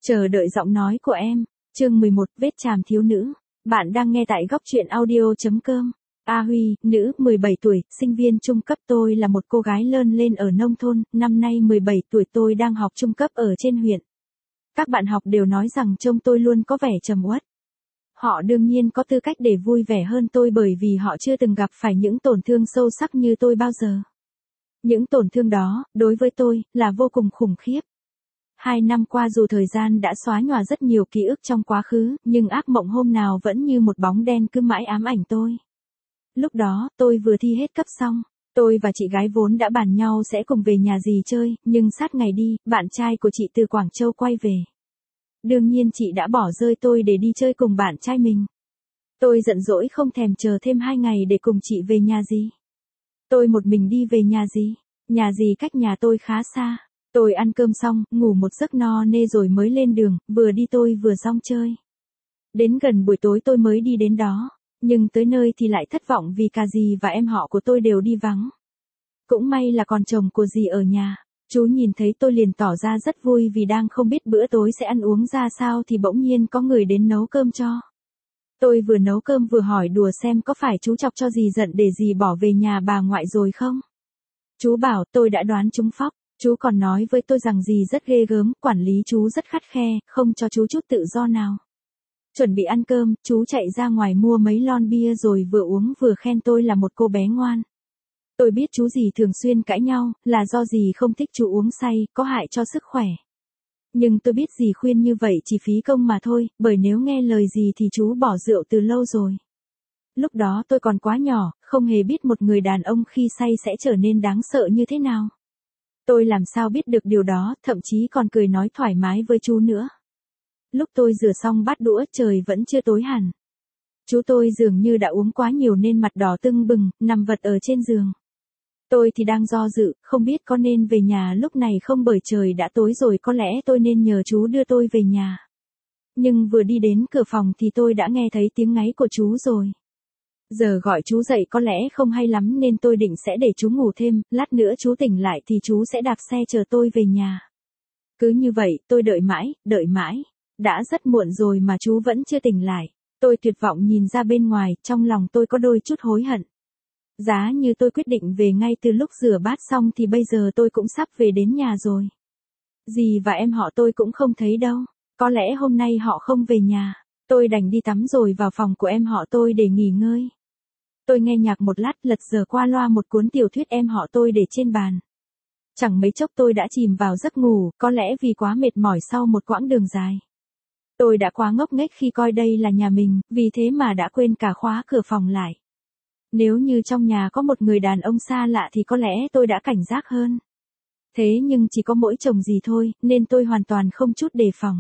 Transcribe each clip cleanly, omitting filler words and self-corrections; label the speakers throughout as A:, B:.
A: Chờ đợi giọng nói của em. Chương 11, vết tràm thiếu nữ. Bạn đang nghe tại góc truyện audio.com. A Huy, nữ, 17 tuổi, sinh viên trung cấp. Tôi là một cô gái lớn lên ở nông thôn, năm nay 17 tuổi, tôi đang học trung cấp ở trên huyện. Các bạn học đều nói rằng trông tôi luôn có vẻ trầm uất. Họ đương nhiên có tư cách để vui vẻ hơn tôi bởi vì họ chưa từng gặp phải những tổn thương sâu sắc như tôi bao giờ. Những tổn thương đó, đối với tôi, là vô cùng khủng khiếp. 2 năm qua dù thời gian đã xóa nhòa rất nhiều ký ức trong quá khứ, nhưng ác mộng hôm nào vẫn như một bóng đen cứ mãi ám ảnh tôi. Lúc đó, tôi vừa thi hết cấp xong. Tôi và chị gái vốn đã bàn nhau sẽ cùng về nhà dì chơi, nhưng sát ngày đi, bạn trai của chị từ Quảng Châu quay về. Đương nhiên chị đã bỏ rơi tôi để đi chơi cùng bạn trai mình. Tôi giận dỗi không thèm chờ thêm 2 ngày để cùng chị về nhà dì. Tôi một mình đi về nhà dì. Nhà dì cách nhà tôi khá xa. Tôi ăn cơm xong, ngủ một giấc no nê rồi mới lên đường, vừa đi tôi vừa rong chơi. Đến gần buổi tối tôi mới đi đến đó, nhưng tới nơi thì lại thất vọng vì cả dì và em họ của tôi đều đi vắng. Cũng may là còn chồng của dì ở nhà. Chú nhìn thấy tôi liền tỏ ra rất vui vì đang không biết bữa tối sẽ ăn uống ra sao thì bỗng nhiên có người đến nấu cơm cho. Tôi vừa nấu cơm vừa hỏi đùa xem có phải chú chọc cho dì giận để dì bỏ về nhà bà ngoại rồi không? Chú bảo tôi đã đoán trúng phóc. Chú còn nói với tôi rằng dì rất ghê gớm, quản lý chú rất khắt khe, không cho chú chút tự do nào. Chuẩn bị ăn cơm, chú chạy ra ngoài mua mấy lon bia rồi vừa uống vừa khen tôi là một cô bé ngoan. Tôi biết chú dì thường xuyên cãi nhau, là do dì không thích chú uống say, có hại cho sức khỏe. Nhưng tôi biết dì khuyên như vậy chỉ phí công mà thôi, bởi nếu nghe lời dì thì chú bỏ rượu từ lâu rồi. Lúc đó tôi còn quá nhỏ, không hề biết một người đàn ông khi say sẽ trở nên đáng sợ như thế nào. Tôi làm sao biết được điều đó, thậm chí còn cười nói thoải mái với chú nữa. Lúc tôi rửa xong bát đũa trời vẫn chưa tối hẳn. Chú tôi dường như đã uống quá nhiều nên mặt đỏ tưng bừng, nằm vật ở trên giường. Tôi thì đang do dự, không biết có nên về nhà lúc này không bởi trời đã tối rồi, có lẽ tôi nên nhờ chú đưa tôi về nhà. Nhưng vừa đi đến cửa phòng thì tôi đã nghe thấy tiếng ngáy của chú rồi. Giờ gọi chú dậy có lẽ không hay lắm nên tôi định sẽ để chú ngủ thêm, lát nữa chú tỉnh lại thì chú sẽ đạp xe chờ tôi về nhà. Cứ như vậy, tôi đợi mãi. Đã rất muộn rồi mà chú vẫn chưa tỉnh lại. Tôi tuyệt vọng nhìn ra bên ngoài, trong lòng tôi có đôi chút hối hận. Giá như tôi quyết định về ngay từ lúc rửa bát xong thì bây giờ tôi cũng sắp về đến nhà rồi. Dì và em họ tôi cũng không thấy đâu. Có lẽ hôm nay họ không về nhà. Tôi đành đi tắm rồi vào phòng của em họ tôi để nghỉ ngơi. Tôi nghe nhạc một lát, lật dở qua loa một cuốn tiểu thuyết em họ tôi để trên bàn. Chẳng mấy chốc tôi đã chìm vào giấc ngủ, có lẽ vì quá mệt mỏi sau một quãng đường dài. Tôi đã quá ngốc nghếch khi coi đây là nhà mình, vì thế mà đã quên cả khóa cửa phòng lại. Nếu như trong nhà có một người đàn ông xa lạ thì có lẽ tôi đã cảnh giác hơn. Thế nhưng chỉ có mỗi chồng dì thôi, nên tôi hoàn toàn không chút đề phòng.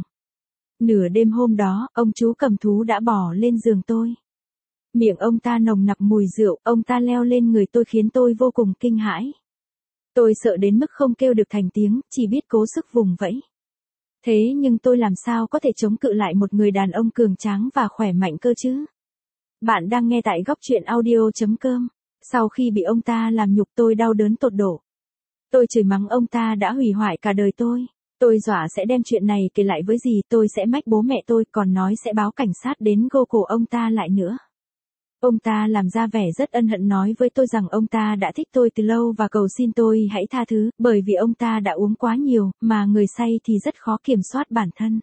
A: Nửa đêm hôm đó, ông chú cầm thú đã bò lên giường tôi. Miệng ông ta nồng nặc mùi rượu, ông ta leo lên người tôi khiến tôi vô cùng kinh hãi. Tôi sợ đến mức không kêu được thành tiếng, chỉ biết cố sức vùng vẫy. Thế nhưng tôi làm sao có thể chống cự lại một người đàn ông cường tráng và khỏe mạnh cơ chứ? Bạn đang nghe tại góc truyện audio.com. Sau khi bị ông ta làm nhục tôi đau đớn tột độ. Tôi chửi mắng ông ta đã hủy hoại cả đời tôi. Tôi dọa sẽ đem chuyện này kể lại với dì, tôi sẽ mách bố mẹ tôi, còn nói sẽ báo cảnh sát đến gô cổ ông ta lại nữa. Ông ta làm ra vẻ rất ân hận nói với tôi rằng ông ta đã thích tôi từ lâu và cầu xin tôi hãy tha thứ, bởi vì ông ta đã uống quá nhiều, mà người say thì rất khó kiểm soát bản thân.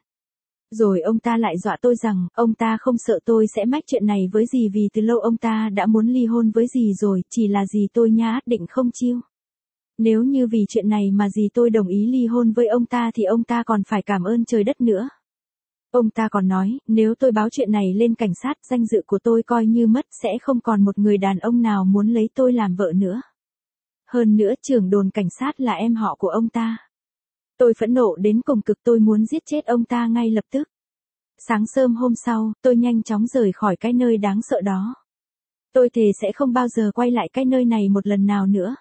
A: Rồi ông ta lại dọa tôi rằng, ông ta không sợ tôi sẽ mách chuyện này với dì vì từ lâu ông ta đã muốn ly hôn với dì rồi, chỉ là dì tôi nhá định không chiêu. Nếu như vì chuyện này mà dì tôi đồng ý ly hôn với ông ta thì ông ta còn phải cảm ơn trời đất nữa. Ông ta còn nói, nếu tôi báo chuyện này lên cảnh sát, danh dự của tôi coi như mất, sẽ không còn một người đàn ông nào muốn lấy tôi làm vợ nữa. Hơn nữa trưởng đồn cảnh sát là em họ của ông ta. Tôi phẫn nộ đến cùng cực, tôi muốn giết chết ông ta ngay lập tức. Sáng sớm hôm sau, tôi nhanh chóng rời khỏi cái nơi đáng sợ đó. Tôi thề sẽ không bao giờ quay lại cái nơi này một lần nào nữa.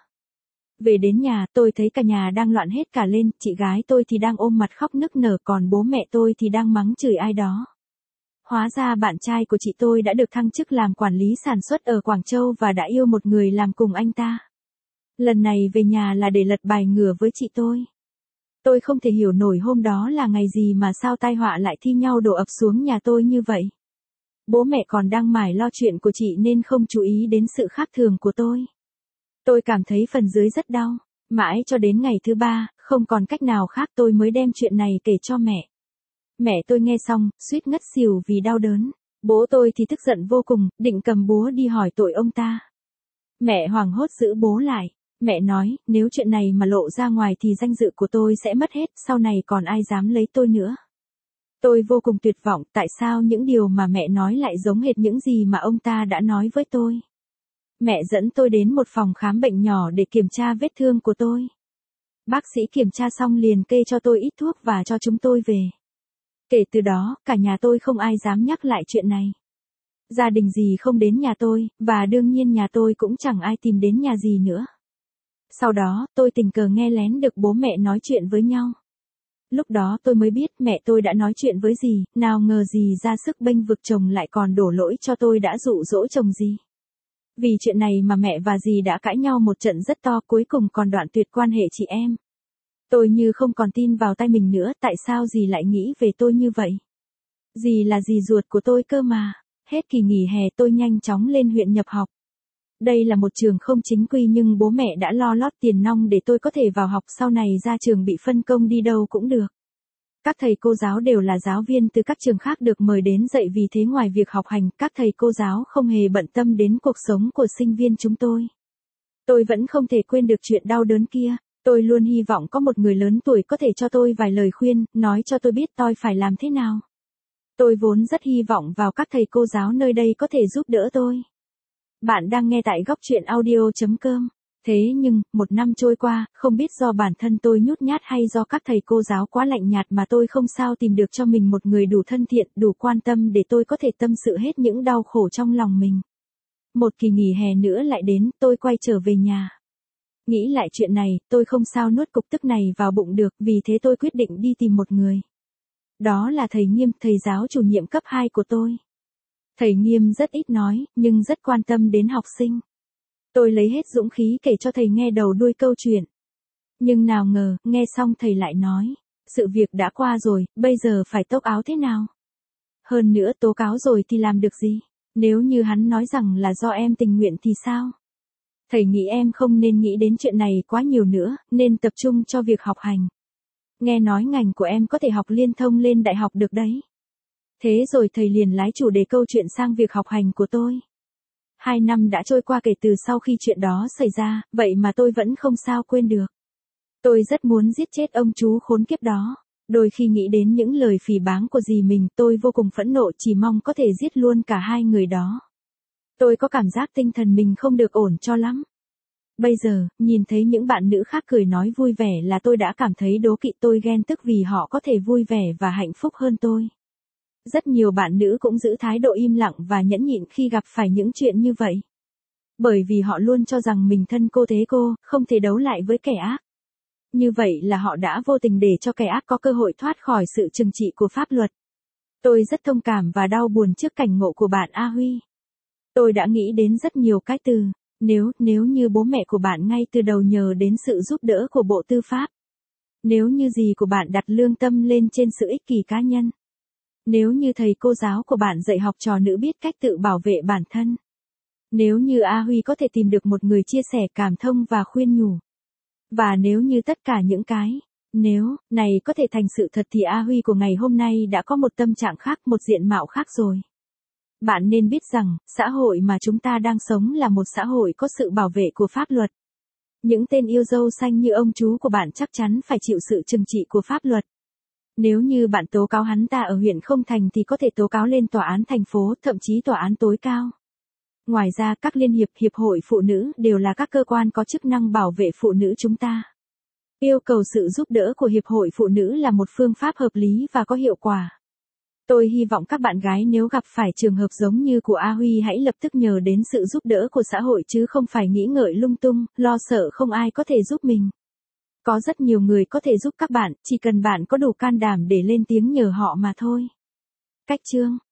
A: Về đến nhà, tôi thấy cả nhà đang loạn hết cả lên, chị gái tôi thì đang ôm mặt khóc nức nở, còn bố mẹ tôi thì đang mắng chửi ai đó. Hóa ra bạn trai của chị tôi đã được thăng chức làm quản lý sản xuất ở Quảng Châu và đã yêu một người làm cùng anh ta. Lần này về nhà là để lật bài ngửa với chị tôi. Tôi không thể hiểu nổi hôm đó là ngày gì mà sao tai họa lại thi nhau đổ ập xuống nhà tôi như vậy. Bố mẹ còn đang mải lo chuyện của chị nên không chú ý đến sự khác thường của tôi. Tôi cảm thấy phần dưới rất đau. Mãi cho đến ngày thứ 3, không còn cách nào khác tôi mới đem chuyện này kể cho mẹ. Mẹ tôi nghe xong, suýt ngất xỉu vì đau đớn. Bố tôi thì tức giận vô cùng, định cầm búa đi hỏi tội ông ta. Mẹ hoảng hốt giữ bố lại. Mẹ nói, nếu chuyện này mà lộ ra ngoài thì danh dự của tôi sẽ mất hết, sau này còn ai dám lấy tôi nữa. Tôi vô cùng tuyệt vọng, tại sao những điều mà mẹ nói lại giống hệt những gì mà ông ta đã nói với tôi. Mẹ dẫn tôi đến một phòng khám bệnh nhỏ để kiểm tra vết thương của tôi. Bác sĩ kiểm tra xong liền kê cho tôi ít thuốc và cho chúng tôi về. Kể từ đó, cả nhà tôi không ai dám nhắc lại chuyện này. Gia đình gì không đến nhà tôi, và đương nhiên nhà tôi cũng chẳng ai tìm đến nhà gì nữa. Sau đó, tôi tình cờ nghe lén được bố mẹ nói chuyện với nhau. Lúc đó tôi mới biết mẹ tôi đã nói chuyện với dì, nào ngờ dì ra sức bênh vực chồng lại còn đổ lỗi cho tôi đã dụ dỗ chồng dì. Vì chuyện này mà mẹ và dì đã cãi nhau một trận rất to, cuối cùng còn đoạn tuyệt quan hệ chị em. Tôi như không còn tin vào tay mình nữa, tại sao dì lại nghĩ về tôi như vậy? Dì là dì ruột của tôi cơ mà. Hết kỳ nghỉ hè tôi nhanh chóng lên huyện nhập học. Đây là một trường không chính quy nhưng bố mẹ đã lo lót tiền nong để tôi có thể vào học, sau này ra trường bị phân công đi đâu cũng được. Các thầy cô giáo đều là giáo viên từ các trường khác được mời đến dạy, vì thế ngoài việc học hành, các thầy cô giáo không hề bận tâm đến cuộc sống của sinh viên chúng tôi. Tôi vẫn không thể quên được chuyện đau đớn kia. Tôi luôn hy vọng có một người lớn tuổi có thể cho tôi vài lời khuyên, nói cho tôi biết tôi phải làm thế nào. Tôi vốn rất hy vọng vào các thầy cô giáo nơi đây có thể giúp đỡ tôi. Bạn đang nghe tại góc truyện audio.com. Thế nhưng, một năm trôi qua, không biết do bản thân tôi nhút nhát hay do các thầy cô giáo quá lạnh nhạt mà tôi không sao tìm được cho mình một người đủ thân thiện, đủ quan tâm để tôi có thể tâm sự hết những đau khổ trong lòng mình. Một kỳ nghỉ hè nữa lại đến, tôi quay trở về nhà. Nghĩ lại chuyện này, tôi không sao nuốt cục tức này vào bụng được, vì thế tôi quyết định đi tìm một người. Đó là thầy Nghiêm, thầy giáo chủ nhiệm cấp 2 của tôi. Thầy Nghiêm rất ít nói, nhưng rất quan tâm đến học sinh. Tôi lấy hết dũng khí kể cho thầy nghe đầu đuôi câu chuyện. Nhưng nào ngờ, nghe xong thầy lại nói, sự việc đã qua rồi, bây giờ phải tốc áo thế nào? Hơn nữa tố cáo rồi thì làm được gì? Nếu như hắn nói rằng là do em tình nguyện thì sao? Thầy nghĩ em không nên nghĩ đến chuyện này quá nhiều nữa, nên tập trung cho việc học hành. Nghe nói ngành của em có thể học liên thông lên đại học được đấy. Thế rồi thầy liền lái chủ đề câu chuyện sang việc học hành của tôi. 2 năm đã trôi qua kể từ sau khi chuyện đó xảy ra, vậy mà tôi vẫn không sao quên được. Tôi rất muốn giết chết ông chú khốn kiếp đó. Đôi khi nghĩ đến những lời phỉ báng của dì mình, tôi vô cùng phẫn nộ, chỉ mong có thể giết luôn cả hai người đó. Tôi có cảm giác tinh thần mình không được ổn cho lắm. Bây giờ, nhìn thấy những bạn nữ khác cười nói vui vẻ là tôi đã cảm thấy đố kỵ, tôi ghen tức vì họ có thể vui vẻ và hạnh phúc hơn tôi. Rất nhiều bạn nữ cũng giữ thái độ im lặng và nhẫn nhịn khi gặp phải những chuyện như vậy. Bởi vì họ luôn cho rằng mình thân cô thế cô, không thể đấu lại với kẻ ác. Như vậy là họ đã vô tình để cho kẻ ác có cơ hội thoát khỏi sự trừng trị của pháp luật. Tôi rất thông cảm và đau buồn trước cảnh ngộ của bạn A Huy. Tôi đã nghĩ đến rất nhiều cái từ, nếu như bố mẹ của bạn ngay từ đầu nhờ đến sự giúp đỡ của Bộ Tư pháp. Nếu như dì của bạn đặt lương tâm lên trên sự ích kỷ cá nhân. Nếu như thầy cô giáo của bạn dạy học trò nữ biết cách tự bảo vệ bản thân. Nếu như A Huy có thể tìm được một người chia sẻ cảm thông và khuyên nhủ. Và nếu như tất cả những cái nếu này có thể thành sự thật thì A Huy của ngày hôm nay đã có một tâm trạng khác, một diện mạo khác rồi. Bạn nên biết rằng, xã hội mà chúng ta đang sống là một xã hội có sự bảo vệ của pháp luật. Những tên yêu dâu xanh như ông chú của bạn chắc chắn phải chịu sự trừng trị của pháp luật. Nếu như bạn tố cáo hắn ta ở huyện không thành thì có thể tố cáo lên tòa án thành phố, thậm chí tòa án tối cao. Ngoài ra các liên hiệp, hiệp hội phụ nữ đều là các cơ quan có chức năng bảo vệ phụ nữ chúng ta. Yêu cầu sự giúp đỡ của hiệp hội phụ nữ là một phương pháp hợp lý và có hiệu quả. Tôi hy vọng các bạn gái nếu gặp phải trường hợp giống như của A Huy hãy lập tức nhờ đến sự giúp đỡ của xã hội chứ không phải nghĩ ngợi lung tung, lo sợ không ai có thể giúp mình. Có rất nhiều người có thể giúp các bạn, chỉ cần bạn có đủ can đảm để lên tiếng nhờ họ mà thôi. Cách chương